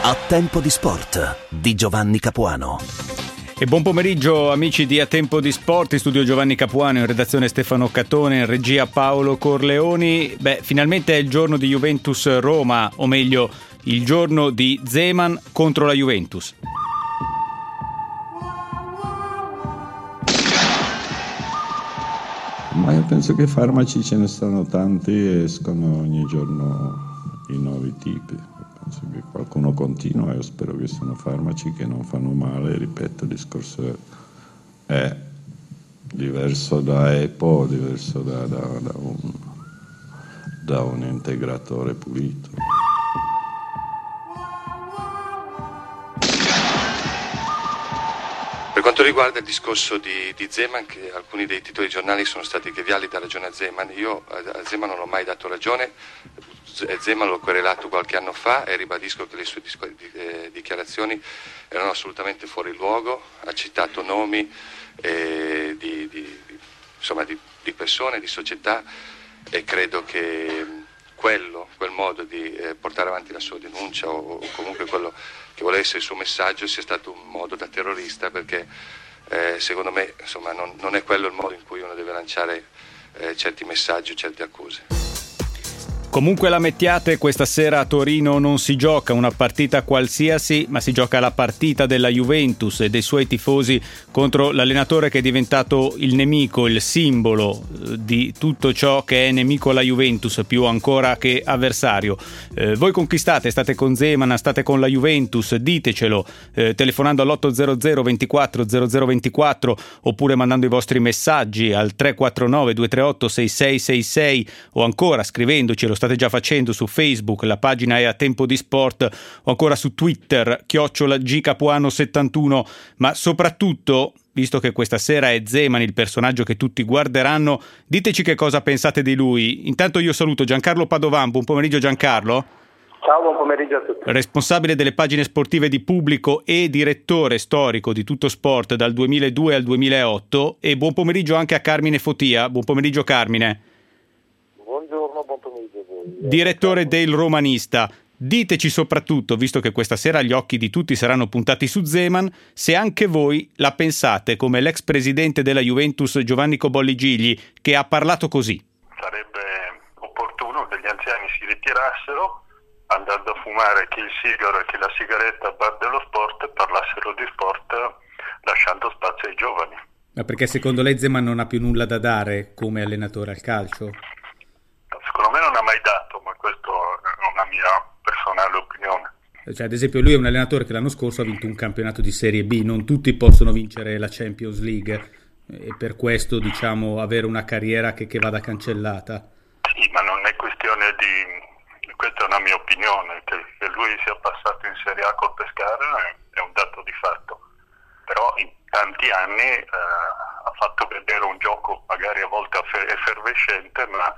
A Tempo di Sport di Giovanni Capuano. E buon pomeriggio amici di A Tempo di Sport, in studio Giovanni Capuano, in redazione Stefano Catone, in regia Paolo Corleoni. Finalmente è il giorno di Juventus Roma, o meglio il giorno di Zeman contro la Juventus. Ma io penso che farmaci ce ne sono tanti e escono ogni giorno i nuovi tipi. Penso che qualcuno continua e io spero che siano farmaci che non fanno male. Ripeto, il discorso è diverso da EPO, diverso da un integratore pulito. Per quanto riguarda il discorso di Zeman, che alcuni dei titoli dei giornali sono stati che Vialli dà ragione a Zeman, io a Zeman non ho mai dato ragione. Zeman l'ho querelato qualche anno fa e ribadisco che le sue dichiarazioni erano assolutamente fuori luogo. Ha citato nomi di persone, di società, e credo che quel modo di portare avanti la sua denuncia o comunque quello che vuole essere il suo messaggio sia stato un modo da terrorista, perché secondo me non è quello il modo in cui uno deve lanciare certi messaggi o certe accuse. Comunque la mettiate, questa sera a Torino non si gioca una partita qualsiasi, ma si gioca la partita della Juventus e dei suoi tifosi contro l'allenatore che è diventato il nemico, il simbolo di tutto ciò che è nemico alla Juventus, più ancora che avversario. Voi conquistate, state con Zeman, state con la Juventus, ditecelo telefonando all'800 24 0024 oppure mandando i vostri messaggi al 349 238 6666 o ancora scrivendoci, lo state già facendo su Facebook, la pagina è A Tempo di Sport, o ancora su Twitter @gcapuano71, ma soprattutto, visto che questa sera è Zeman il personaggio che tutti guarderanno, diteci che cosa pensate di lui. Intanto io saluto Giancarlo Padovan. Buon pomeriggio Giancarlo. Ciao, buon pomeriggio a tutti. Responsabile delle pagine sportive di Pubblico e direttore storico di Tutto Sport dal 2002 al 2008, e buon pomeriggio anche a Carmine Fotia. Buon pomeriggio Carmine. Buongiorno, buon pomeriggio a voi. Direttore del Romanista. Diteci soprattutto, visto che questa sera gli occhi di tutti saranno puntati su Zeman, se anche voi la pensate come l'ex presidente della Juventus Giovanni Cobolli Gigli, che ha parlato così. Sarebbe opportuno che gli anziani si ritirassero, andando a fumare chi il sigaro e chi la sigaretta al bar dello sport, e parlassero di sport lasciando spazio ai giovani. Ma perché secondo lei Zeman non ha più nulla da dare come allenatore al calcio? Secondo me non ha mai dato, ma questo è una mia personale opinione. Cioè, ad esempio, lui è un allenatore che l'anno scorso ha vinto un campionato di Serie B, non tutti possono vincere la Champions League e per questo, avere una carriera che vada cancellata. Sì, ma non è questione di... questa è una mia opinione, che lui sia passato in Serie A col Pescara è un dato di fatto, però in tanti anni ha fatto vedere un gioco magari a volte effervescente, ma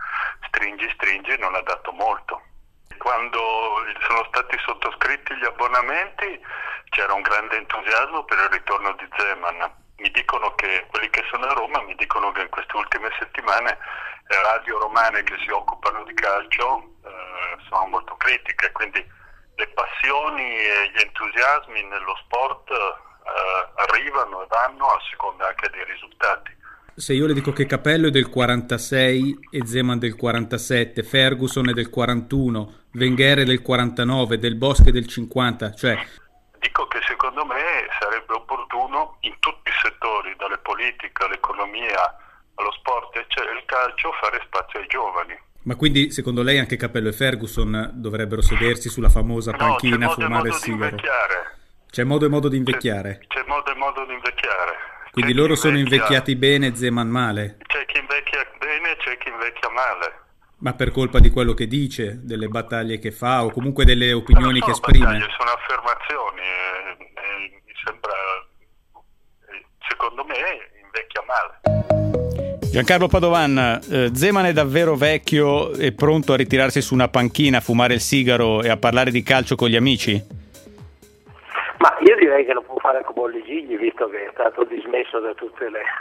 stringi non ha dato molto. Quando sono stati sottoscritti gli abbonamenti c'era un grande entusiasmo per il ritorno di Zeman. Mi dicono che quelli che sono a Roma mi dicono che in queste ultime settimane le radio romane che si occupano di calcio sono molto critiche, quindi le passioni e gli entusiasmi nello sport arrivano e vanno a seconda anche dei risultati. Se io le dico che Capello è del 46 e Zeman del 47, Ferguson è del 41, Wenger è del 49, Del Bosque è del 50, cioè... Dico che secondo me sarebbe opportuno in tutti i settori, dalle politiche all'economia, allo sport e il calcio, fare spazio ai giovani. Ma quindi secondo lei anche Capello e Ferguson dovrebbero sedersi sulla famosa panchina a fumare il sigaro? C'è modo e modo di invecchiare? C'è modo e modo di invecchiare. Quindi loro sono invecchiati bene e Zeman male? C'è chi invecchia bene e c'è chi invecchia male. Ma per colpa di quello che dice, delle battaglie che fa o comunque delle opinioni che esprime? Battaglie, sono affermazioni mi sembra, secondo me invecchia male. Giancarlo Padovan, Zeman è davvero vecchio e pronto a ritirarsi su una panchina, a fumare il sigaro e a parlare di calcio con gli amici? Ma io direi che lo può fare Cobolli Gigli, visto che è stato dismesso da tutte le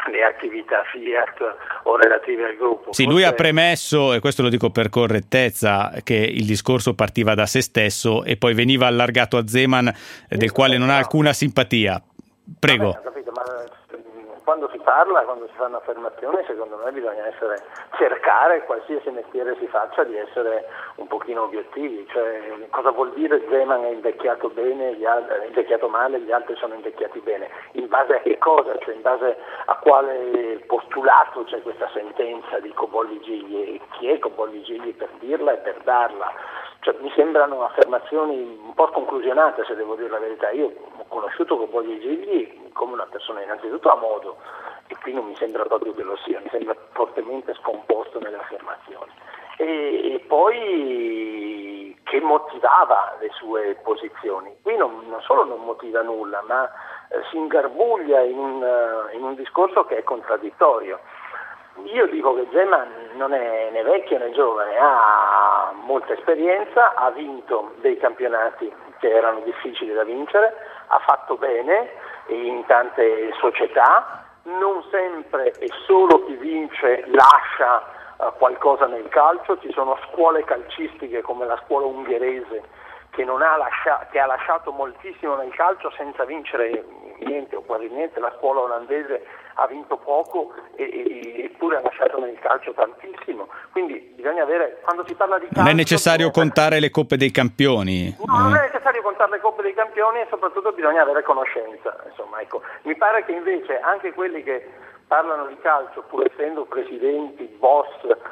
le attività Fiat o relative al gruppo. Sì, lui ha premesso, e questo lo dico per correttezza, che il discorso partiva da se stesso e poi veniva allargato a Zeman, del quale non ha alcuna simpatia. Prego. Vabbè, ho capito, ma quando si parla, quando si fanno affermazioni, secondo me bisogna cercare, qualsiasi mestiere si faccia, di essere un pochino obiettivi. Cioè, cosa vuol dire Zeman è invecchiato bene, è invecchiato male, gli altri sono invecchiati bene? In base a che cosa? Cioè, in base a quale postulato c'è questa sentenza di Cobolli Gigli? E chi è Cobolli Gigli per dirla e per darla? Cioè, mi sembrano affermazioni un po' sconclusionate, se devo dire la verità. Io ho conosciuto Cobolli Gigli come una persona innanzitutto a modo, e qui non mi sembra proprio che lo sia, mi sembra fortemente scomposto nelle affermazioni. E poi che motivava le sue posizioni. Qui non solo non motiva nulla, ma si ingarbuglia in un discorso che è contraddittorio. Io dico che Zeman non è né vecchio né giovane, ha molta esperienza, ha vinto dei campionati che erano difficili da vincere, ha fatto bene in tante società, non sempre e solo chi vince lascia qualcosa nel calcio. Ci sono scuole calcistiche come la scuola ungherese che ha lasciato moltissimo nel calcio senza vincere niente o quasi niente. La scuola olandese ha vinto poco eppure ha lasciato nel calcio tantissimo. Quindi bisogna avere, quando si parla di calcio, non è necessario contare le Coppe dei Campioni. No, non è necessario contare le Coppe dei Campioni, e soprattutto bisogna avere conoscenza. Insomma, ecco, mi pare che invece anche quelli che parlano di calcio, pur essendo presidenti, boss,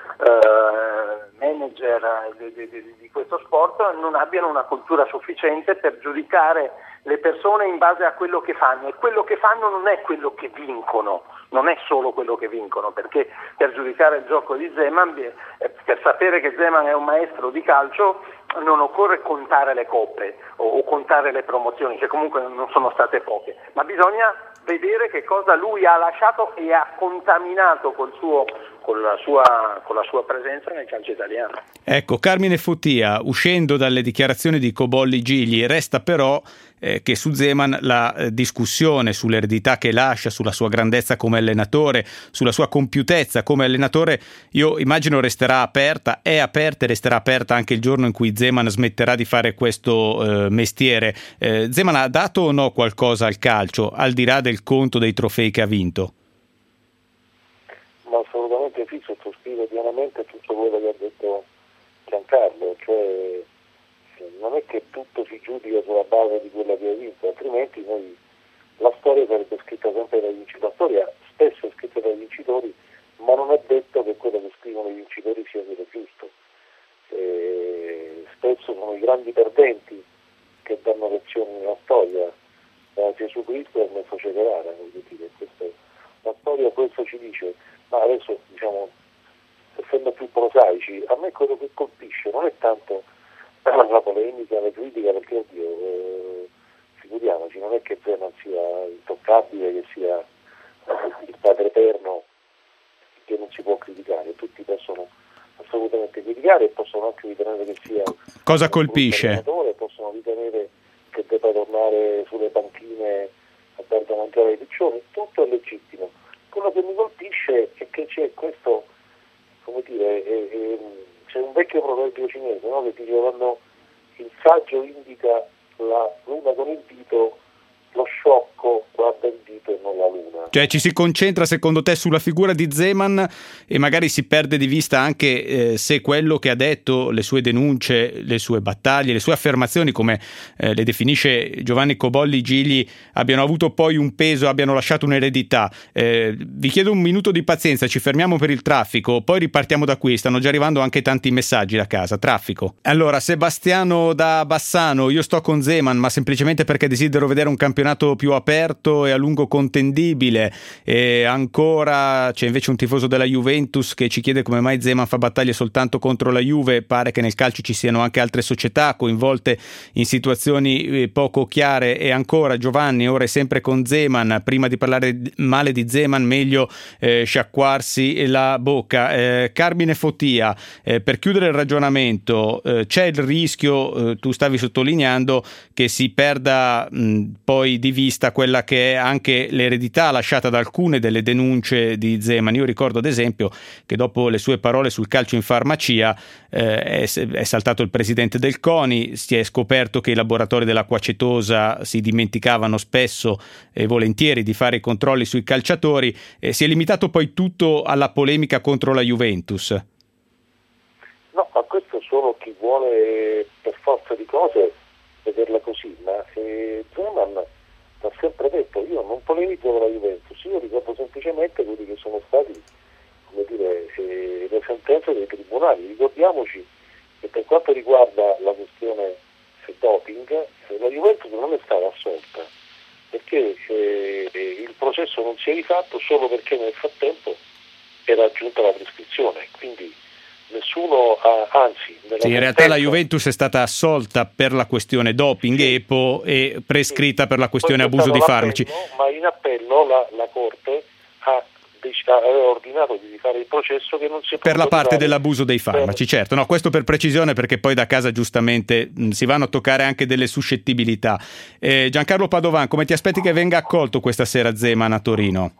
manager di questo sport, non abbiano una cultura sufficiente per giudicare le persone in base a quello che fanno, e quello che fanno non è quello che vincono, non è solo quello che vincono, perché per giudicare il gioco di Zeman, per sapere che Zeman è un maestro di calcio, non occorre contare le coppe o contare le promozioni, che comunque non sono state poche, ma bisogna vedere che cosa lui ha lasciato e ha contaminato con la sua presenza nel calcio italiano. Ecco, Carmine Fotia, uscendo dalle dichiarazioni di Cobolli Gigli, resta però che su Zeman la discussione sull'eredità che lascia, sulla sua grandezza come allenatore, sulla sua compiutezza come allenatore, io immagino resterà aperta, è aperta e resterà aperta anche il giorno in cui Zeman smetterà di fare questo mestiere. Zeman ha dato o no qualcosa al calcio, al di là del conto dei trofei che ha vinto? Ma assolutamente sì, sottoscrivo pienamente tutto quello che ha detto Giancarlo, cioè non è che tutto si giudica sulla base di quella che ha vinto, altrimenti la storia sarebbe scritta sempre dai vincitori, la storia spesso è scritta dai vincitori, ma non è detto che quello che scrivono i vincitori sia quello giusto. Spesso sono i grandi perdenti che danno lezioni nella storia, Gesù Cristo è il mezzo Ceverara, la storia questo ci dice. Ma adesso, diciamo, essendo più prosaici, a me quello che colpisce non è tanto la polemica, la critica, perché oddio, figuriamoci, non è che Zeman sia intoccabile, che sia il padre eterno che non si può criticare, tutti possono assolutamente criticare e possono anche ritenere che sia cosa colpisce? Possono ritenere che debba tornare sulle panchine a dar da mangiare ai piccioni, tutto è legittimo. Quello che mi colpisce è che c'è questo, come dire, c'è un vecchio proverbio cinese, no? Che dice quando il saggio indica la luna con il dito, lo sciocco guarda il dito e non la luna. Cioè ci si concentra secondo te sulla figura di Zeman e magari si perde di vista anche se quello che ha detto, le sue denunce, le sue battaglie, le sue affermazioni, come le definisce Giovanni Cobolli Gigli, abbiano avuto poi un peso, abbiano lasciato un'eredità. Vi chiedo un minuto di pazienza, ci fermiamo per il traffico, poi ripartiamo da qui, stanno già arrivando anche tanti messaggi da casa. Traffico. Allora, Sebastiano da Bassano, io sto con Zeman ma semplicemente perché desidero vedere un campionato più aperto e a lungo contendibile. E ancora c'è invece un tifoso della Juventus che ci chiede come mai Zeman fa battaglie soltanto contro la Juve. Pare che nel calcio ci siano anche altre società coinvolte in situazioni poco chiare. E ancora Giovanni, ora è sempre con Zeman, prima di parlare male di Zeman meglio sciacquarsi la bocca. Carmine Fotia, per chiudere il ragionamento, c'è il rischio, tu stavi sottolineando, che si perda poi poi di vista quella che è anche l'eredità lasciata da alcune delle denunce di Zeman. Io ricordo ad esempio che dopo le sue parole sul calcio in farmacia è saltato il presidente del CONI, si è scoperto che i laboratori dell'acqua acetosa si dimenticavano spesso e volentieri di fare i controlli sui calciatori, si è limitato poi tutto alla polemica contro la Juventus. No, ma questo solo chi vuole per forza di cose vederla così, ma Zeman ha sempre detto: io non polemizzo con la Juventus, io ricordo semplicemente quelli che sono stati, come dire, le sentenze dei tribunali. Ricordiamoci che per quanto riguarda la questione doping, la Juventus non è stata assolta, perché il processo non si è rifatto solo perché nel frattempo era giunta la prescrizione, quindi nessuno anzi in realtà la Juventus è stata assolta per la questione doping EPO e prescritta per la questione abuso di farmaci, ma in appello la Corte aveva ordinato di fare il processo che non si è per la parte dell'abuso dei farmaci, certo. No, questo per precisione, perché poi da casa giustamente si vanno a toccare anche delle suscettibilità. Giancarlo Padovan, come ti aspetti che venga accolto questa sera Zeman a Torino?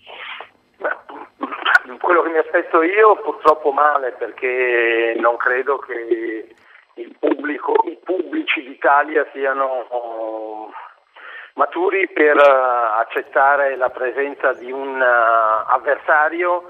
Quello che mi aspetto io purtroppo male, perché non credo che i pubblici d'Italia siano maturi per accettare la presenza di un avversario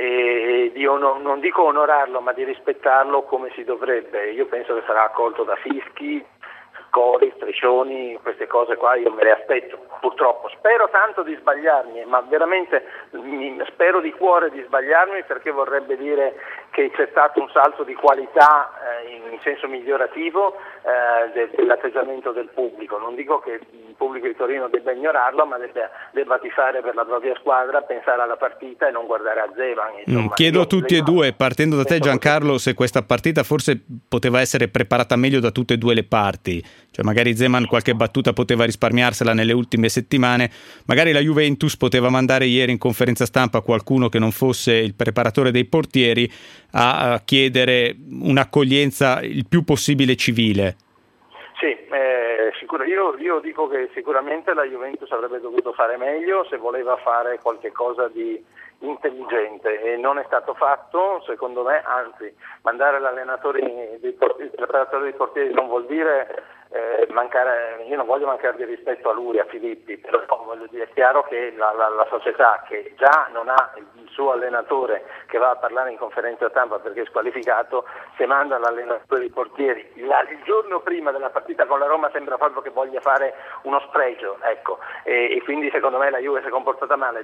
e di non dico onorarlo, ma di rispettarlo come si dovrebbe. Io penso che sarà accolto da fischi, cori, striscioni, queste cose qua io me le aspetto, purtroppo. Spero tanto di sbagliarmi, ma veramente spero di cuore di sbagliarmi, perché vorrebbe dire che c'è stato un salto di qualità in senso migliorativo dell'atteggiamento del pubblico. Non dico che il pubblico di Torino debba ignorarlo, ma debba tifare per la propria squadra, pensare alla partita e non guardare a Zeman. Chiedo a tutti e due, partendo da te Giancarlo, se questa partita forse poteva essere preparata meglio da tutte e due le parti, cioè magari Zeman qualche battuta poteva risparmiarsela nelle ultime settimane, magari la Juventus poteva mandare ieri in conferenza stampa qualcuno che non fosse il preparatore dei portieri a chiedere un'accoglienza il più possibile civile. Sì, sicuro. Io dico che sicuramente la Juventus avrebbe dovuto fare meglio se voleva fare qualche cosa di intelligente, e non è stato fatto, secondo me. Anzi, mandare il preparatore dei portieri non vuol dire io non voglio mancare di rispetto a lui, a Filippi, però voglio dire, è chiaro che la società, che già non ha il suo allenatore che va a parlare in conferenza stampa perché è squalificato, se manda l'allenatore dei portieri il giorno prima della partita con la Roma, sembra proprio che voglia fare uno spregio, ecco, e quindi secondo me la Juve si è comportata male.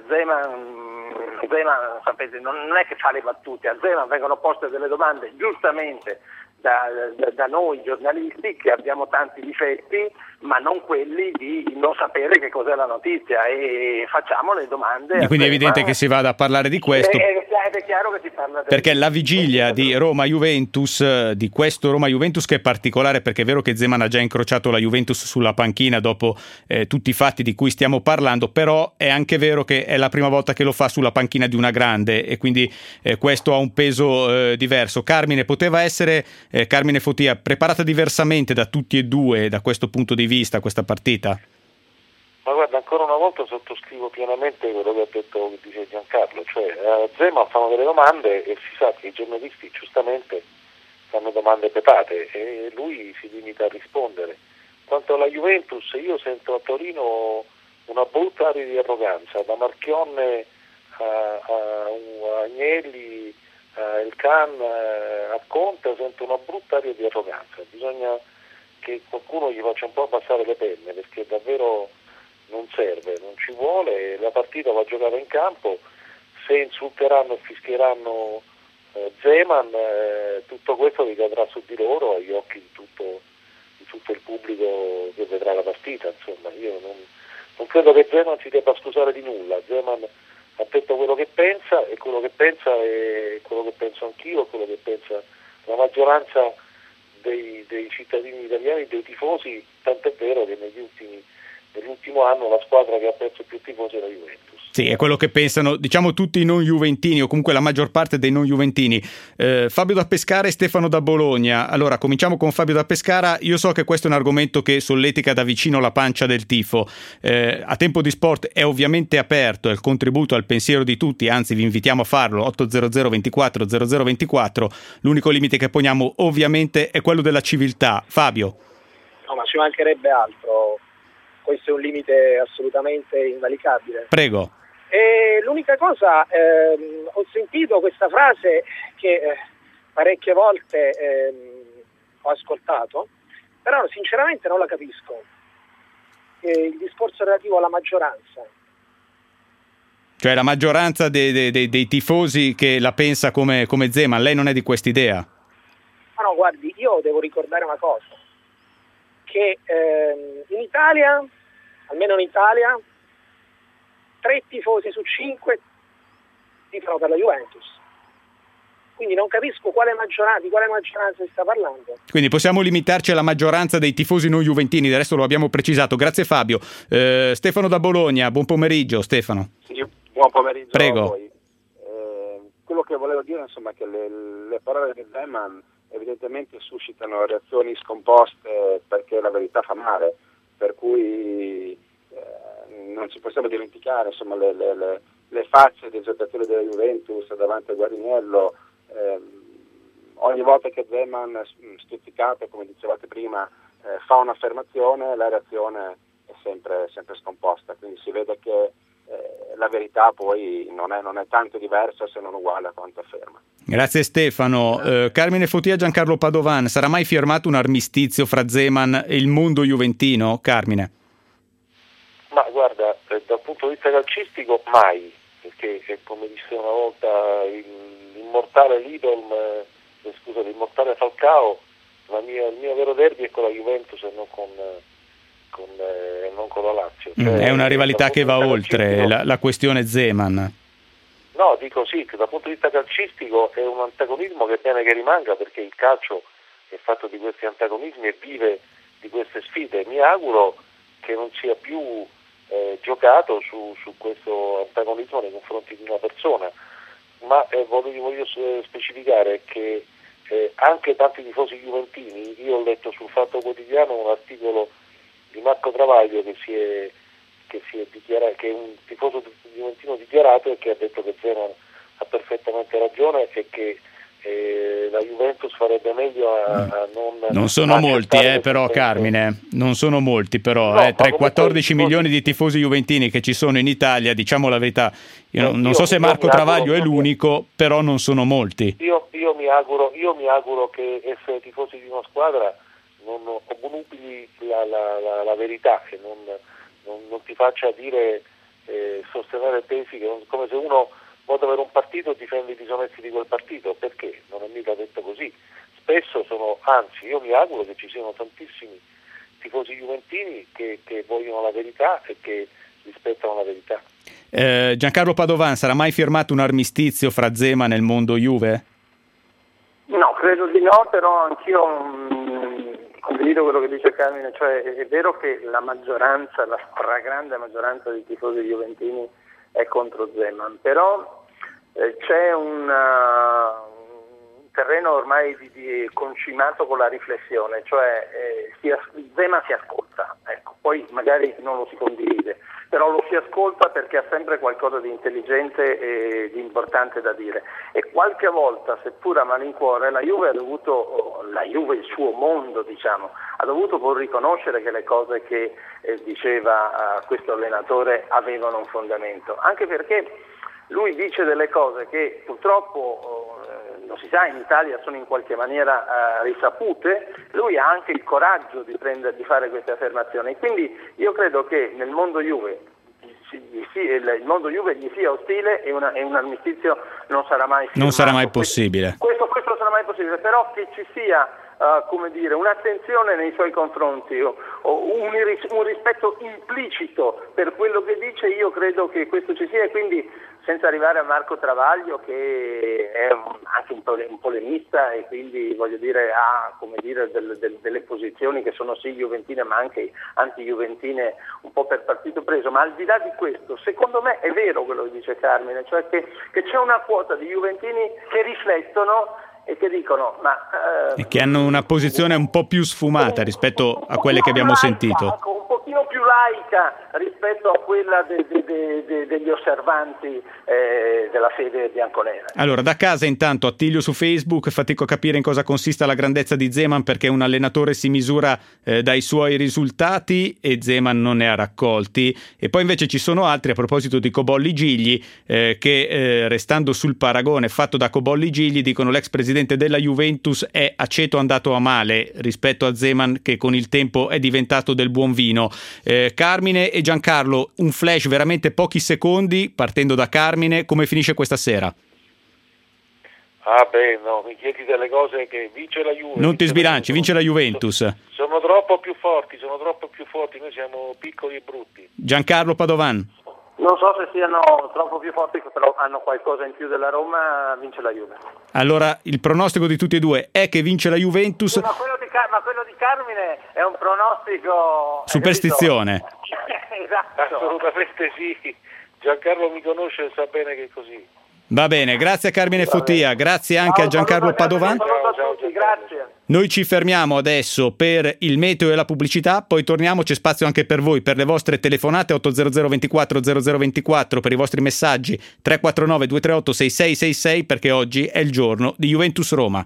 Zeman, sapete, non è che fa le battute, a Zeman vengono poste delle domande giustamente da noi giornalisti, che abbiamo tanti difetti, ma non quelli di non sapere che cos'è la notizia, e facciamo le domande. E quindi è evidente che si vada a parlare di questo. È chiaro che si parla perché la vigilia di Roma-Juventus, di questo Roma-Juventus, che è particolare, perché è vero che Zeman ha già incrociato la Juventus sulla panchina dopo tutti i fatti di cui stiamo parlando, però è anche vero che è la prima volta che lo fa sulla panchina di una grande, e quindi questo ha un peso diverso. Carmine, poteva essere Carmine Fotia preparata diversamente da tutti e due da questo punto di vista questa partita? Ma guarda, ancora una volta sottoscrivo pienamente quello che ha detto, che dice Giancarlo, cioè a Zeman fanno delle domande e si sa che i giornalisti giustamente fanno domande petate e lui si limita a rispondere. Quanto alla Juventus, io sento a Torino una brutta aria di arroganza, da Marchionne a Agnelli, il Can, a Conte, sento una brutta aria di arroganza. Bisogna che qualcuno gli faccia un po' abbassare le penne, perché davvero non serve, non ci vuole, la partita va giocata in campo. Se insulteranno e fischieranno Zeman, tutto questo ricadrà su di loro, agli occhi di tutto il pubblico che vedrà la partita. Insomma, io non credo che Zeman si debba scusare di nulla. Zeman ha detto quello che pensa, e quello che pensa è quello che penso anch'io, quello che pensa la maggioranza dei cittadini italiani, dei tifosi, tant'è vero che nell'ultimo anno la squadra che ha perso più tifosi è la Juventus. Sì, è quello che pensano, diciamo, tutti i non juventini, o comunque la maggior parte dei non juventini. Fabio da Pescara e Stefano da Bologna. Allora, cominciamo con Fabio da Pescara. Io so che questo è un argomento che solletica da vicino la pancia del tifo. A Tempo di Sport è ovviamente aperto il contributo al pensiero di tutti, anzi vi invitiamo a farlo, 800 24 0024. L'unico limite che poniamo ovviamente è quello della civiltà. Fabio. No, ma ci mancherebbe altro. Questo è un limite assolutamente invalicabile. Prego. E l'unica cosa, ho sentito questa frase che parecchie volte ho ascoltato, però sinceramente non la capisco. Il discorso relativo alla maggioranza. Cioè la maggioranza dei tifosi che la pensa come Zeman, lei non è di quest'idea? Ma no, guardi, io devo ricordare una cosa, che in Italia, almeno in Italia, 3 tifosi su 5 tifano per la Juventus. Quindi non capisco di quale maggioranza si sta parlando. Quindi possiamo limitarci alla maggioranza dei tifosi non juventini, del resto lo abbiamo precisato. Grazie Fabio. Stefano da Bologna, buon pomeriggio Stefano. Sì, buon pomeriggio. Prego. A voi. Quello che volevo dire insomma è che le parole di Zeman evidentemente suscitano reazioni scomposte perché la verità fa male, per cui non ci possiamo dimenticare insomma le facce dei giocatori della Juventus davanti al Guariniello. Ogni volta che Zeman, stuzzicato come dicevate prima, fa un'affermazione, la reazione è sempre scomposta, quindi si vede che la verità poi non è tanto diversa se non uguale a quanto afferma. Grazie Stefano. Carmine Fotia, Giancarlo Padovan, sarà mai firmato un armistizio fra Zeman e il mondo juventino? Carmine. Ma guarda, dal punto di vista calcistico mai, perché come disse una volta l'immortale l'immortale Falcao, il mio vero derby è con la Juventus e non con la Lazio. Cioè, è una rivalità che va oltre la questione Zeman. No, dico sì, che dal punto di vista calcistico è un antagonismo che è bene che rimanga, perché il calcio è fatto di questi antagonismi e vive di queste sfide. Mi auguro che non sia più giocato su questo antagonismo nei confronti di una persona, ma voglio specificare che anche tanti tifosi juventini, io ho letto sul Fatto Quotidiano un articolo di Marco Travaglio che si è dichiarato, che è un tifoso juventino dichiarato, e che ha detto che Zeman ha perfettamente ragione e che la Juventus farebbe meglio a non sono molti però Carmine, non sono molti però, no, tra i 14 milioni di tifosi juventini che ci sono in Italia, diciamo la verità, non so se Marco Travaglio è l'unico, però non sono molti. Io mi auguro che essere tifosi di una squadra non obnubili la verità, che non ti faccia dire sostenere tesi che come se uno vota per un partito e difende i disonesti di quel partito, perché non è mica detto così. Spesso anzi io mi auguro che ci siano tantissimi tifosi juventini che vogliono la verità e che rispettano la verità. Giancarlo Padovan, sarà mai firmato un armistizio fra Zeman e il mondo Juve? No, credo di no, però anch'io condivido quello che dice Carmine, cioè è vero che la stragrande maggioranza dei tifosi juventini è contro Zeman, però c'è un terreno ormai concimato con la riflessione, cioè Zeman si ascolta, ecco, poi magari non lo si condivide, però lo si ascolta perché ha sempre qualcosa di intelligente e di importante da dire, e qualche volta, seppur a malincuore, la Juve, il suo mondo diciamo, ha dovuto pur riconoscere che le cose che diceva questo allenatore avevano un fondamento, anche perché lui dice delle cose che purtroppo non si sa, in Italia sono in qualche maniera risapute. Lui ha anche il coraggio di fare queste affermazioni, quindi io credo che nel mondo Juve il mondo Juve gli sia ostile e un armistizio non sarà mai firmato. Non sarà mai possibile. Questo non sarà mai possibile, però che ci sia un'attenzione nei suoi confronti o un rispetto implicito per quello che dice, io credo che questo ci sia, e quindi senza arrivare a Marco Travaglio, che è anche un polemista e quindi voglio dire ha delle posizioni che sono sì juventine ma anche anti-juventine un po' per partito preso. Ma al di là di questo, secondo me è vero quello che dice Carmine, cioè che c'è una quota di juventini che riflettono e che dicono e che hanno una posizione un po' più sfumata rispetto a quelle che abbiamo sentito. Un pochino più laica rispetto a quella degli osservanti della fede bianconera. Allora, da casa intanto Attilio su Facebook: fatico a capire in cosa consista la grandezza di Zeman, perché un allenatore si misura dai suoi risultati e Zeman non ne ha raccolti. E poi invece ci sono altri, a proposito di Cobolli Gigli, che restando sul paragone fatto da Cobolli Gigli, dicono l'ex presidente della Juventus è aceto andato a male rispetto a Zeman, che con il tempo è diventato del buon vino. Carmine e Giancarlo, un flash, veramente pochi secondi, partendo da Carmine: come finisce questa sera? Mi chiedi delle cose che vince la Juve. Non ti sbilanci, vince la Juventus. Sono troppo più forti, noi siamo piccoli e brutti. Giancarlo Padovan. Non so se siano troppo più forti, però hanno qualcosa in più della Roma, vince la Juve. Allora, il pronostico di tutti e due è che vince la Juventus. Ma quello di Carmine è un pronostico... Superstizione. Esatto. Assolutamente sì. Giancarlo mi conosce e sa bene che è così. Va bene, grazie a Carmine Fotia, grazie anche a Giancarlo Padovan. Ciao, grazie. Noi ci fermiamo adesso per il meteo e la pubblicità, poi torniamo, c'è spazio anche per voi, per le vostre telefonate 800 24 0024, per i vostri messaggi 349 238 6666, perché oggi è il giorno di Juventus Roma.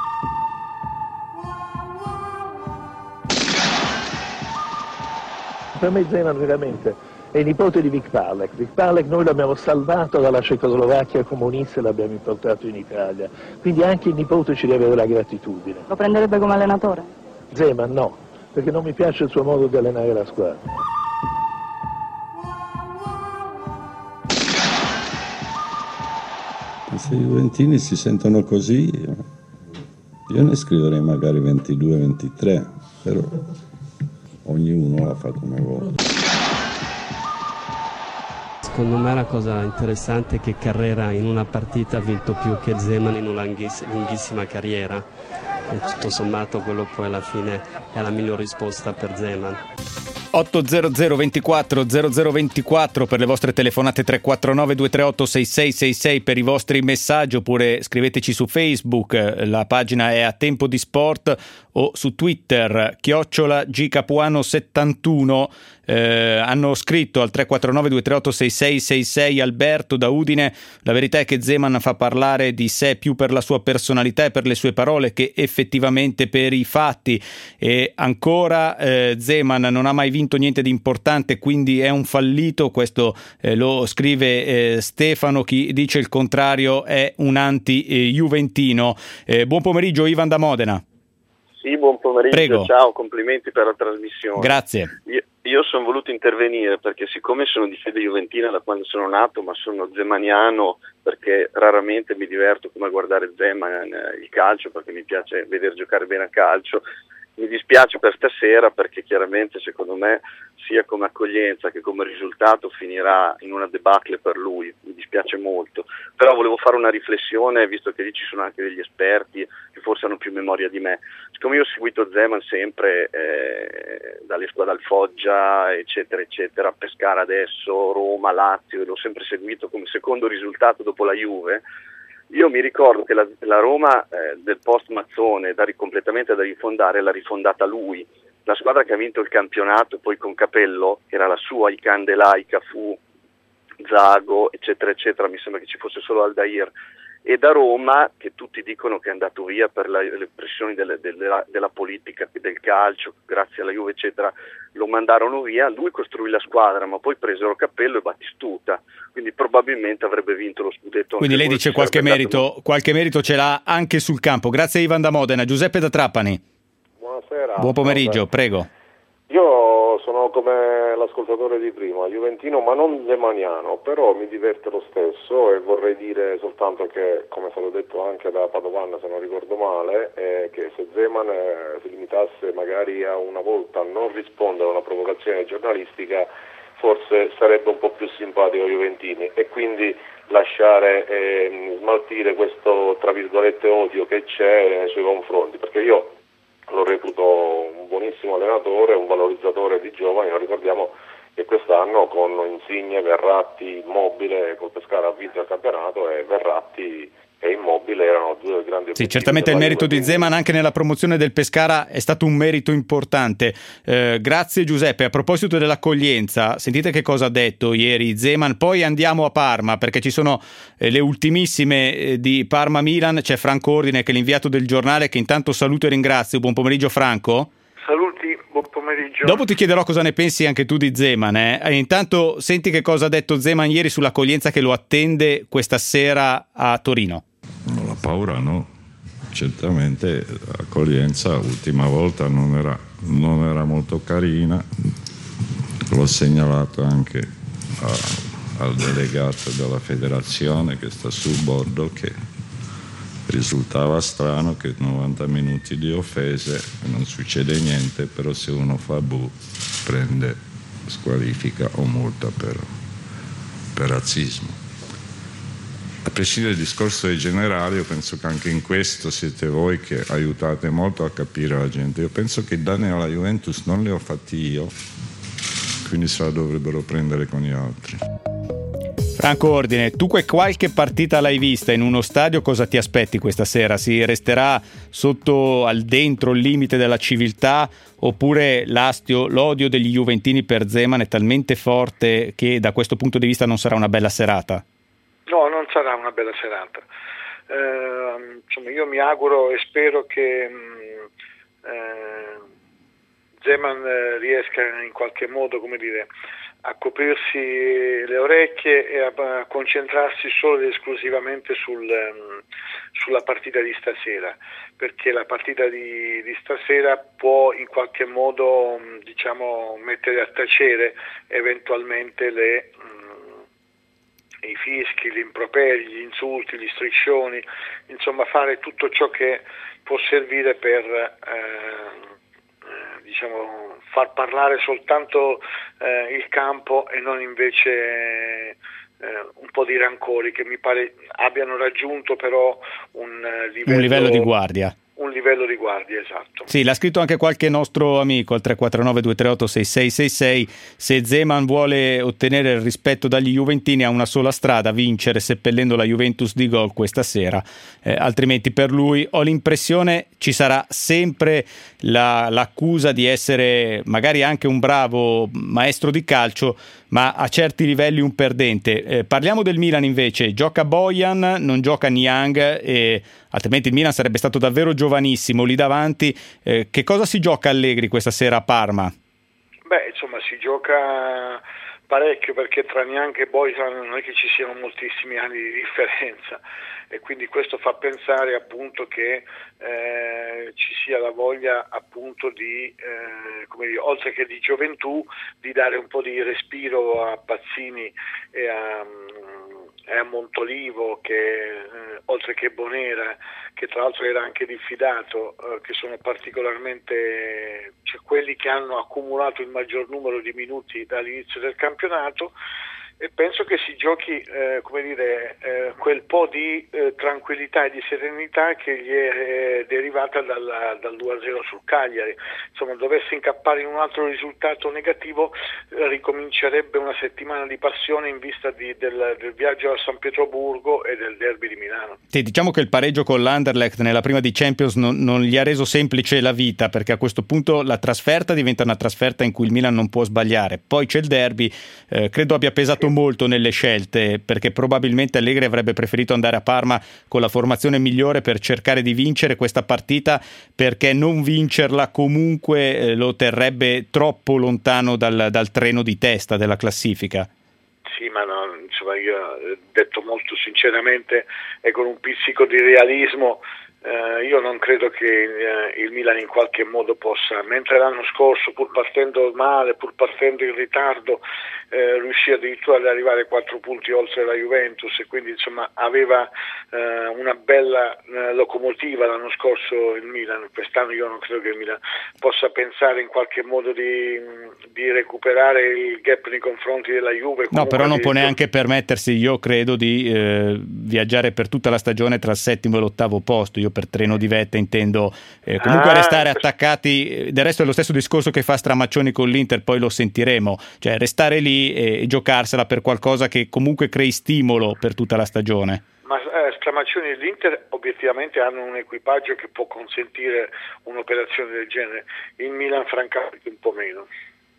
Per me Zeman veramente è nipote di Vic Palek. Vic Palek noi l'abbiamo salvato dalla Cecoslovacchia comunista e l'abbiamo importato in Italia, quindi anche il nipote ci deve avere la gratitudine. Lo prenderebbe come allenatore? Zeman no, perché non mi piace il suo modo di allenare la squadra. Se i juventini si sentono così, io ne scriverei magari 22-23, però ognuno ha fatto una volta. Secondo me la cosa interessante è che Carrera in una partita ha vinto più che Zeman in una lunghissima carriera, e tutto sommato quello poi alla fine è la miglior risposta per Zeman. 800 24 0024 per le vostre telefonate, 349 238 6666 per i vostri messaggi, oppure scriveteci su Facebook, la pagina è A Tempo di Sport, o su Twitter @gcapuano71. Hanno scritto al 349 238 6666 Alberto da Udine: la verità è che Zeman fa parlare di sé più per la sua personalità e per le sue parole che effettivamente per i fatti. E ancora Zeman non ha mai vinto niente di importante, quindi è un fallito. Questo lo scrive Stefano. Chi dice il contrario è un anti-juventino. Buon pomeriggio, Ivan da Modena. Sì, buon pomeriggio. Prego. Ciao, complimenti per la trasmissione. Grazie. Io sono voluto intervenire perché, siccome sono di fede juventina da quando sono nato, ma sono zemaniano perché raramente mi diverto come a guardare Zeman il calcio, perché mi piace vedere giocare bene a calcio. Mi dispiace per stasera perché chiaramente secondo me sia come accoglienza che come risultato finirà in una debacle per lui, mi dispiace molto, però volevo fare una riflessione, visto che lì ci sono anche degli esperti che forse hanno più memoria di me. Siccome io ho seguito Zeman sempre dalle squadre al Foggia eccetera eccetera, Pescara adesso, Roma, Lazio, e l'ho sempre seguito come secondo risultato dopo la Juve. Io mi ricordo che la Roma del post Mazzone completamente da rifondare l'ha rifondata lui. La squadra che ha vinto il campionato poi con Capello era la sua, i Candelai, Cafù, Zago eccetera eccetera, mi sembra che ci fosse solo Aldair. E da Roma, che tutti dicono che è andato via per le pressioni della politica, del calcio, grazie alla Juve eccetera, lo mandarono via, lui costruì la squadra, ma poi presero Capello e Battistuta, quindi probabilmente avrebbe vinto lo scudetto. Quindi lei dice qualche merito ce l'ha anche sul campo. Grazie Ivan da Modena. Giuseppe da Trapani. Buonasera. Buon pomeriggio, prego. Io sono come l'ascoltatore di prima, juventino ma non zemaniano, però mi diverte lo stesso, e vorrei dire soltanto che, come è stato detto anche da Padovan se non ricordo male, che se Zeman si limitasse magari a una volta a non rispondere a una provocazione giornalistica, forse sarebbe un po' più simpatico ai juventini, e quindi lasciare smaltire questo, tra virgolette, odio che c'è nei suoi confronti, perché io lo reputo un buonissimo allenatore, un valorizzatore di giovani. Lo ricordiamo che quest'anno con Insigne, Verratti, Immobile, col Pescara ha vinto il campionato, e Verratti e Immobile erano due grandi obiettivi. Sì, certamente il merito di Zeman anche nella promozione del Pescara è stato un merito importante. Grazie Giuseppe. A proposito dell'accoglienza, sentite che cosa ha detto ieri Zeman. Poi andiamo a Parma, perché ci sono le ultimissime di Parma-Milan. C'è Franco Ordine, che è l'inviato del giornale, che intanto saluto e ringrazio. Buon pomeriggio Franco. Saluti, buon pomeriggio. Dopo ti chiederò cosa ne pensi anche tu di Zeman. Intanto senti che cosa ha detto Zeman ieri sull'accoglienza che lo attende questa sera a Torino. No, la paura no, certamente l'accoglienza l'ultima volta non era molto carina, l'ho segnalato anche al delegato della federazione che sta sul bordo, che risultava strano che 90 minuti di offese non succede niente, però se uno fa prende squalifica o multa per razzismo. A prescindere dal discorso dei generali, io penso che anche in questo siete voi che aiutate molto a capire la gente. Io penso che i danni alla Juventus non li ho fatti io, quindi se la dovrebbero prendere con gli altri. Franco Ordine, tu qualche partita l'hai vista in uno stadio, cosa ti aspetti questa sera? Si resterà sotto dentro il limite della civiltà, oppure l'odio degli juventini per Zeman è talmente forte che da questo punto di vista non sarà una bella serata? No, non sarà una bella serata. Insomma, io mi auguro e spero che Zeman riesca in qualche modo, a coprirsi le orecchie e a concentrarsi solo ed esclusivamente sulla partita di stasera, perché la partita di stasera può in qualche modo mettere a tacere eventualmente i fischi, gli improperi, gli insulti, gli striscioni, insomma fare tutto ciò che può servire per far parlare soltanto il campo e non invece un po' di rancori che mi pare abbiano raggiunto però un livello di guardia. Un livello di guardia, esatto. Sì, l'ha scritto anche qualche nostro amico al 349-238-6666. Se Zeman vuole ottenere il rispetto dagli juventini ha una sola strada: vincere seppellendo la Juventus di gol questa sera, altrimenti per lui, ho l'impressione, ci sarà sempre l'accusa di essere magari anche un bravo maestro di calcio, ma a certi livelli un perdente. Parliamo del Milan invece, gioca Bojan, non gioca Niang, e altrimenti il Milan sarebbe stato davvero giovanissimo lì davanti. Che cosa si gioca Allegri questa sera a Parma? Si gioca parecchio, perché tra Niang e Bojan non è che ci siano moltissimi anni di differenza, e quindi questo fa pensare appunto che ci sia la voglia appunto di oltre che di gioventù, di dare un po' di respiro a Pazzini e a Montolivo, che oltre che Bonera, che tra l'altro era anche diffidato, che sono particolarmente quelli che hanno accumulato il maggior numero di minuti dall'inizio del campionato, e penso che si giochi quel po' di tranquillità e di serenità che gli è derivata dal 2-0 sul Cagliari. Insomma, dovesse incappare in un altro risultato negativo, ricomincerebbe una settimana di passione in vista del viaggio a San Pietroburgo e del derby di Milano. Sì, diciamo che il pareggio con l'Anderlecht nella prima di Champions non gli ha reso semplice la vita, perché a questo punto la trasferta diventa una trasferta in cui il Milan non può sbagliare. Poi c'è il derby, credo abbia pesato molto nelle scelte, perché probabilmente Allegri avrebbe preferito andare a Parma con la formazione migliore per cercare di vincere questa partita, perché non vincerla comunque lo terrebbe troppo lontano dal treno di testa della classifica. Sì, ma io ho detto molto sinceramente e con un pizzico di realismo Io non credo che il Milan in qualche modo possa, mentre l'anno scorso, pur partendo male, pur partendo in ritardo, riuscì addirittura ad arrivare 4 punti oltre la Juventus, e quindi insomma aveva una bella locomotiva l'anno scorso il Milan. Quest'anno io non credo che il Milan possa pensare in qualche modo di recuperare il gap nei confronti della Juve. No, però non può neanche permettersi, io credo, di viaggiare per tutta la stagione tra il 7° e l'8° posto. Io per treno di vetta intendo comunque restare attaccati. Del resto è lo stesso discorso che fa Stramaccioni con l'Inter, poi lo sentiremo, cioè restare lì e giocarsela per qualcosa che comunque crei stimolo per tutta la stagione. Ma Stramaccioni e l'Inter obiettivamente hanno un equipaggio che può consentire un'operazione del genere, il Milan francamente un po' meno.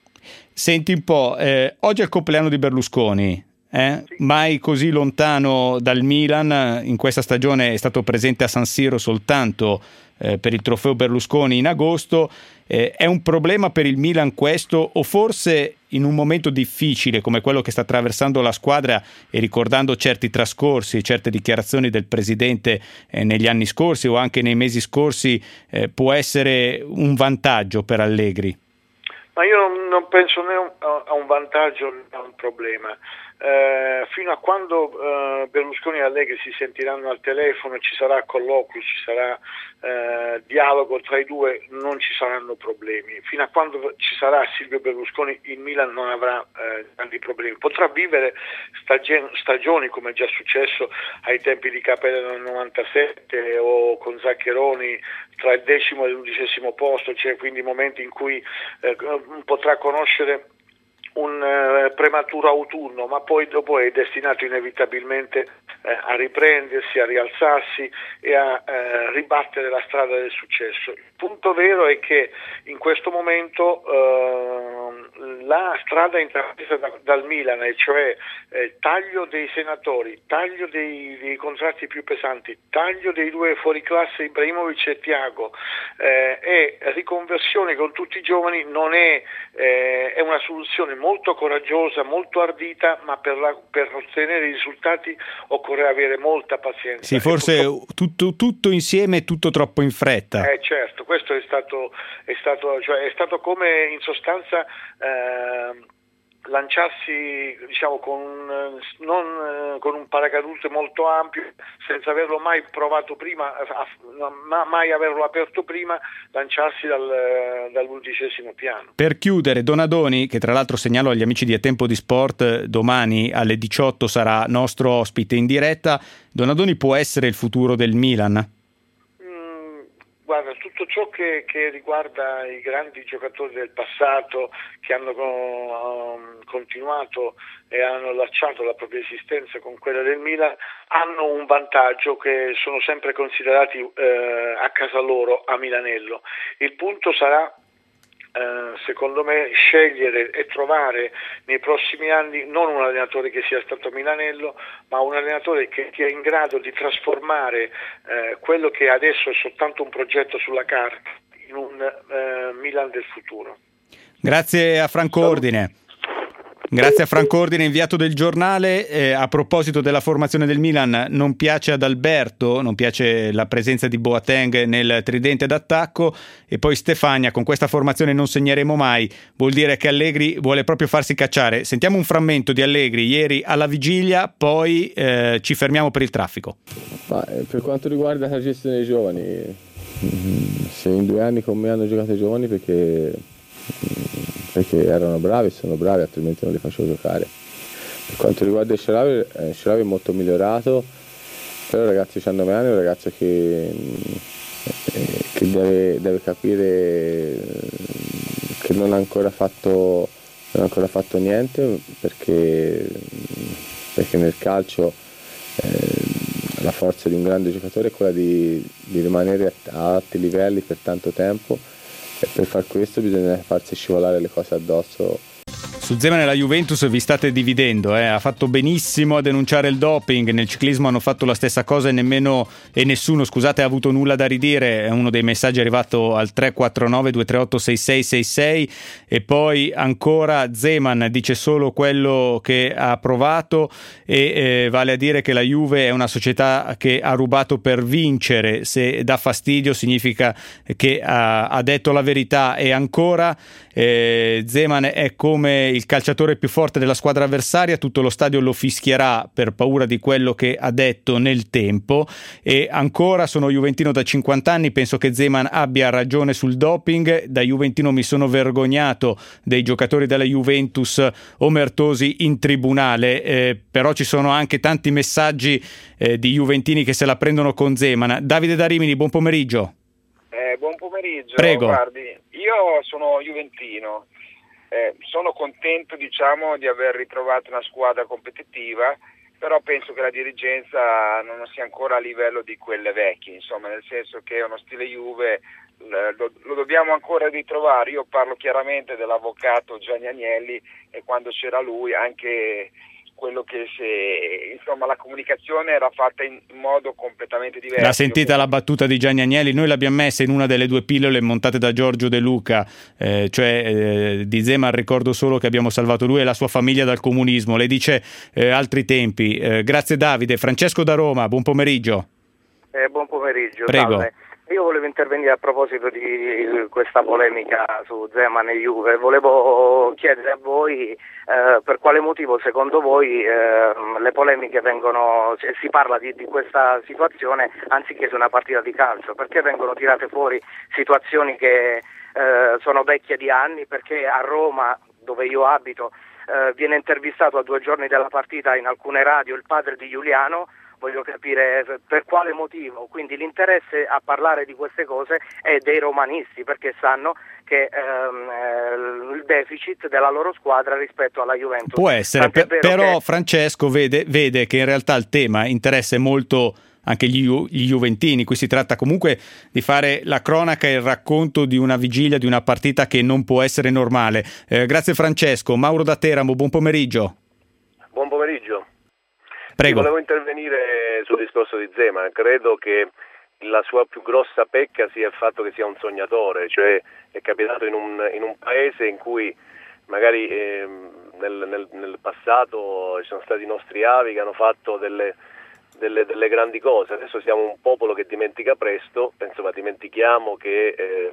Senti un po', oggi è il compleanno di Berlusconi. Sì. Mai così lontano dal Milan, in questa stagione è stato presente a San Siro soltanto per il trofeo Berlusconi in agosto. È un problema per il Milan questo, o forse in un momento difficile come quello che sta attraversando la squadra, e ricordando certi trascorsi, certe dichiarazioni del presidente negli anni scorsi o anche nei mesi scorsi, può essere un vantaggio per Allegri? Ma io non penso né a un vantaggio né a un problema. Fino a quando Berlusconi e Allegri si sentiranno al telefono, ci sarà colloquio, ci sarà dialogo tra i due, non ci saranno problemi. Fino a quando ci sarà Silvio Berlusconi, il Milan non avrà grandi problemi. Potrà vivere stagioni come è già successo ai tempi di Capello nel 97 o con Zaccheroni tra il 10° e l'11° posto, cioè quindi momenti in cui potrà conoscere un prematuro autunno, ma poi dopo è destinato inevitabilmente a riprendersi, a rialzarsi e a ribattere la strada del successo. Il punto vero è che in questo momento la strada intrapresa dal Milan, e cioè taglio dei senatori, taglio dei contratti più pesanti, taglio dei 2 fuoriclasse Ibrahimovic e Thiago, e riconversione con tutti i giovani, non è una soluzione molto coraggiosa, molto ardita, ma per ottenere i risultati occorre avere molta pazienza. Sì, forse tutto insieme, tutto troppo in fretta. Certo, questo è stato come in sostanza lanciarsi, diciamo, con un paracadute molto ampio, senza averlo mai provato prima, mai averlo aperto prima, lanciarsi dall'11° piano. Per chiudere, Donadoni, che tra l'altro segnalo agli amici di A Tempo di Sport, domani alle 18 sarà nostro ospite in diretta. Donadoni può essere il futuro del Milan? Guarda, tutto ciò che riguarda i grandi giocatori del passato che hanno continuato e hanno allacciato la propria esistenza con quella del Milan, hanno un vantaggio, che sono sempre considerati a casa loro, a Milanello. Il punto sarà, secondo me, scegliere e trovare nei prossimi anni non un allenatore che sia stato Milanello, ma un allenatore che sia in grado di trasformare quello che adesso è soltanto un progetto sulla carta in un Milan del futuro. Grazie a Franco Ordine. Grazie a Franco Ordine, inviato del Giornale. A proposito della formazione del Milan, non piace ad Alberto, non piace la presenza di Boateng nel tridente d'attacco, e poi Stefania: con questa formazione non segneremo mai, vuol dire che Allegri vuole proprio farsi cacciare. Sentiamo un frammento di Allegri ieri alla vigilia, poi ci fermiamo per il traffico. Per quanto riguarda la gestione dei giovani, se in 2 anni con me hanno giocato i giovani perché erano bravi, sono bravi, altrimenti non li facevo giocare. Per quanto riguarda il Sharawi è molto migliorato, però il ragazzo di 19 anni è un ragazzo che deve capire che non ha ancora fatto niente, perché nel calcio la forza di un grande giocatore è quella di rimanere a alti livelli per tanto tempo, e per far questo bisogna farsi scivolare le cose addosso. Su Zeman e la Juventus vi state dividendo, ha fatto benissimo a denunciare il doping, nel ciclismo hanno fatto la stessa cosa e nessuno ha avuto nulla da ridire. È uno dei messaggi arrivato al 349 238 6666. E poi ancora Zeman dice solo quello che ha provato e vale a dire che la Juve è una società che ha rubato per vincere. Se dà fastidio significa che ha detto la verità. E ancora Zeman è come il calciatore più forte della squadra avversaria, tutto lo stadio lo fischierà per paura di quello che ha detto nel tempo. E ancora, sono juventino da 50 anni, penso che Zeman abbia ragione sul doping, da juventino mi sono vergognato dei giocatori della Juventus omertosi in tribunale, però ci sono anche tanti messaggi di juventini che se la prendono con Zeman. Davide da Rimini, buon pomeriggio. Buon pomeriggio. Prego. Guardi, io sono juventino, sono contento di aver ritrovato una squadra competitiva, però penso che la dirigenza non sia ancora a livello di quelle vecchie, insomma, nel senso che uno stile Juve lo dobbiamo ancora ritrovare. Io parlo chiaramente dell'avvocato Gianni Agnelli, e quando c'era lui anche quello che la comunicazione era fatta in modo completamente diverso. L'ha sentita la battuta di Gianni Agnelli? Noi l'abbiamo messa in una delle 2 pillole montate da Giorgio De Luca, di Zeman ricordo solo che abbiamo salvato lui e la sua famiglia dal comunismo. Lei dice altri tempi. Grazie Davide. Francesco da Roma, buon pomeriggio. Buon pomeriggio. Prego. Salve. Io volevo intervenire a proposito di questa polemica su Zeman e Juve. Volevo chiedere a voi per quale motivo secondo voi le polemiche si parla di questa situazione anziché su una partita di calcio. Perché vengono tirate fuori situazioni che sono vecchie di anni? Perché a Roma, dove io abito, viene intervistato a 2 giorni della partita in alcune radio il padre di Giuliano. Voglio capire per quale motivo. Quindi l'interesse a parlare di queste cose è dei romanisti, perché sanno che il deficit della loro squadra rispetto alla Juventus. Può essere, però Francesco vede che in realtà il tema interessa molto anche gli juventini. Qui si tratta comunque di fare la cronaca e il racconto di una vigilia, di una partita che non può essere normale. Grazie Francesco. Mauro da Teramo, buon pomeriggio. Buon pomeriggio. Prego. Volevo intervenire sul discorso di Zeman. Credo che la sua più grossa pecca sia il fatto che sia un sognatore, cioè è capitato in un paese in cui magari nel passato ci sono stati i nostri avi che hanno fatto delle grandi cose. Adesso siamo un popolo che dimentica presto, ma dimentichiamo che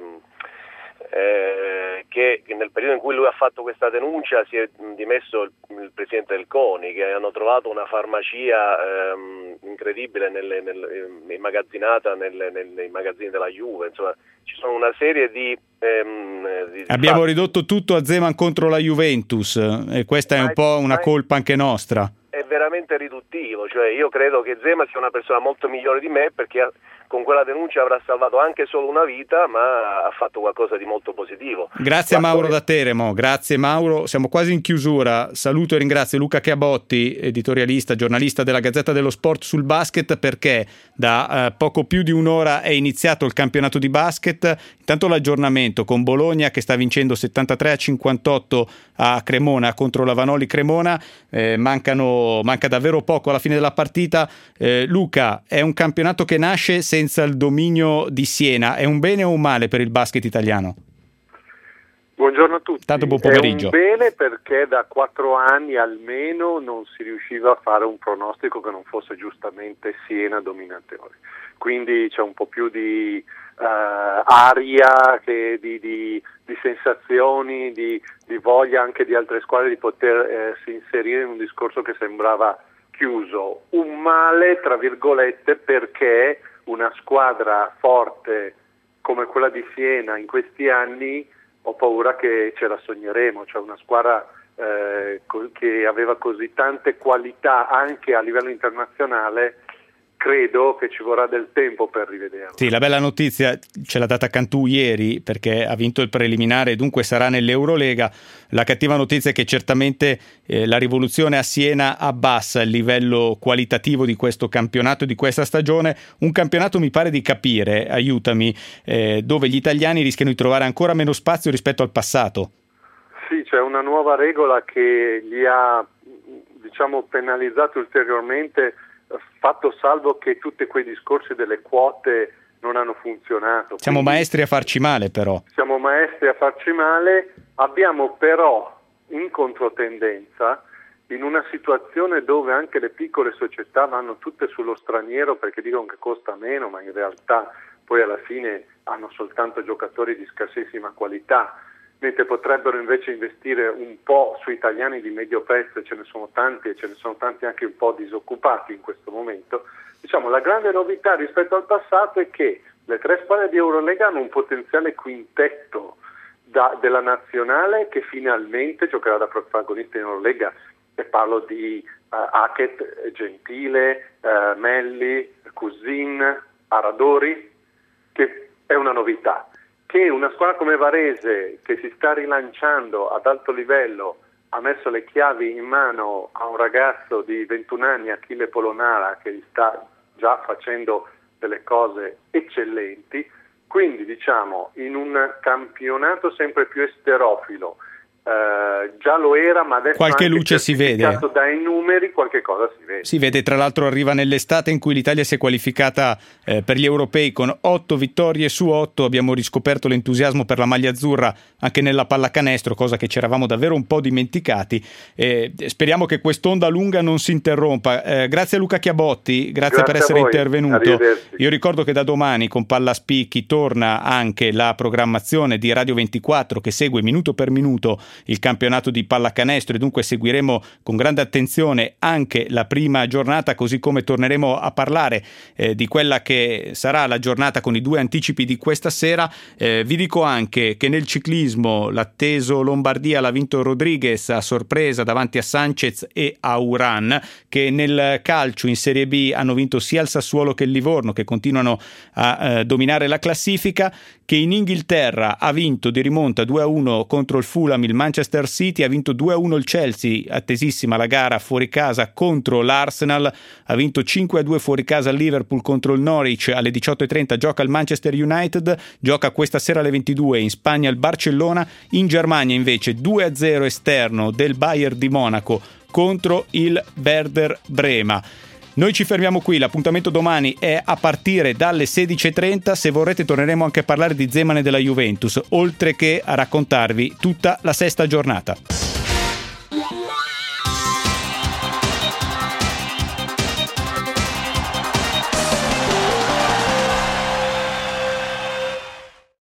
nel periodo in cui lui ha fatto questa denuncia si è dimesso il presidente del CONI, che hanno trovato una farmacia incredibile immagazzinata nei magazzini della Juve. Insomma, ci sono una serie di abbiamo ridotto tutto a Zeman contro la Juventus, e questa è un po' una colpa anche nostra. È veramente riduttivo, cioè io credo che Zeman sia una persona molto migliore di me, perché con quella denuncia avrà salvato anche solo una vita, ma ha fatto qualcosa di molto positivo. Grazie a Mauro da Teramo, grazie Mauro, siamo quasi in chiusura. Saluto e ringrazio Luca Chiabotti, editorialista, giornalista della Gazzetta dello Sport sul basket, perché da poco più di un'ora è iniziato il campionato di basket. Intanto l'aggiornamento con Bologna che sta vincendo 73-58 a Cremona contro la Vanoli Cremona. Manca davvero poco alla fine della partita. Luca, è un campionato che nasce senza il dominio di Siena. È un bene o un male per il basket italiano? Buongiorno a tutti. Tanto buon pomeriggio. È un bene perché da 4 anni almeno non si riusciva a fare un pronostico che non fosse giustamente Siena dominatore. Quindi c'è un po' più di aria, di sensazioni, di voglia anche di altre squadre di potersi inserire in un discorso che sembrava chiuso. Un male, tra virgolette, perché una squadra forte come quella di Siena in questi anni ho paura che ce la sogneremo, cioè una squadra che aveva così tante qualità anche a livello internazionale. Credo che ci vorrà del tempo per rivederlo. Sì, la bella notizia ce l'ha data Cantù ieri, perché ha vinto il preliminare e dunque sarà nell'Eurolega. La cattiva notizia è che certamente la rivoluzione a Siena abbassa il livello qualitativo di questo campionato e di questa stagione. Un campionato, mi pare di capire, aiutami, dove gli italiani rischiano di trovare ancora meno spazio rispetto al passato. Sì, c'è una nuova regola che li ha, diciamo, penalizzato ulteriormente, fatto salvo che tutti quei discorsi delle quote non hanno funzionato. Siamo maestri a farci male, però. Siamo maestri a farci male, abbiamo però in controtendenza, in una situazione dove anche le piccole società vanno tutte sullo straniero perché dicono che costa meno, ma in realtà poi alla fine hanno soltanto giocatori di scarsissima qualità, mentre potrebbero invece investire un po' su italiani di medio prezzo, ce ne sono tanti e ce ne sono tanti anche un po' disoccupati in questo momento. Diciamo, la grande novità rispetto al passato è che le 3 squadre di Eurolega hanno un potenziale quintetto della nazionale che finalmente giocherà da protagonista in Eurolega, e parlo di Hackett, Gentile, Melli, Cousin, Aradori, che è una novità. Che una squadra come Varese, che si sta rilanciando ad alto livello, ha messo le chiavi in mano a un ragazzo di 21 anni, Achille Polonara, che sta già facendo delle cose eccellenti. Quindi diciamo, in un campionato sempre più esterofilo, già lo era, ma adesso qualche luce si vede. Dai numeri qualche cosa si vede. Si vede, tra l'altro arriva nell'estate in cui l'Italia si è qualificata per gli europei con 8 vittorie su 8, abbiamo riscoperto l'entusiasmo per la maglia azzurra anche nella pallacanestro, cosa che ci eravamo davvero un po' dimenticati. Speriamo che quest'onda lunga non si interrompa. Grazie a Luca Chiabotti, grazie per essere intervenuto. Io ricordo che da domani con Palla Spicchi torna anche la programmazione di Radio 24 che segue minuto per minuto il campionato di pallacanestro, e dunque seguiremo con grande attenzione anche la prima giornata, così come torneremo a parlare di quella che sarà la giornata con i 2 anticipi di questa sera. Vi dico anche che nel ciclismo l'atteso Lombardia l'ha vinto Rodriguez a sorpresa davanti a Sanchez e a Uran, che nel calcio in Serie B hanno vinto sia il Sassuolo che il Livorno, che continuano a dominare la classifica, che in Inghilterra ha vinto di rimonta 2-1 contro il Fulham il Manchester City, ha vinto 2-1 il Chelsea, attesissima la gara fuori casa contro l'Arsenal, ha vinto 5-2 fuori casa il Liverpool contro il Norwich, alle 18:30 gioca il Manchester United, gioca questa sera alle 22 in Spagna il Barcellona, in Germania invece 2-0 esterno del Bayern di Monaco contro il Werder Brema. Noi ci fermiamo qui, l'appuntamento domani è a partire dalle 16:30, se vorrete torneremo anche a parlare di Zeman e della Juventus, oltre che a raccontarvi tutta la sesta giornata.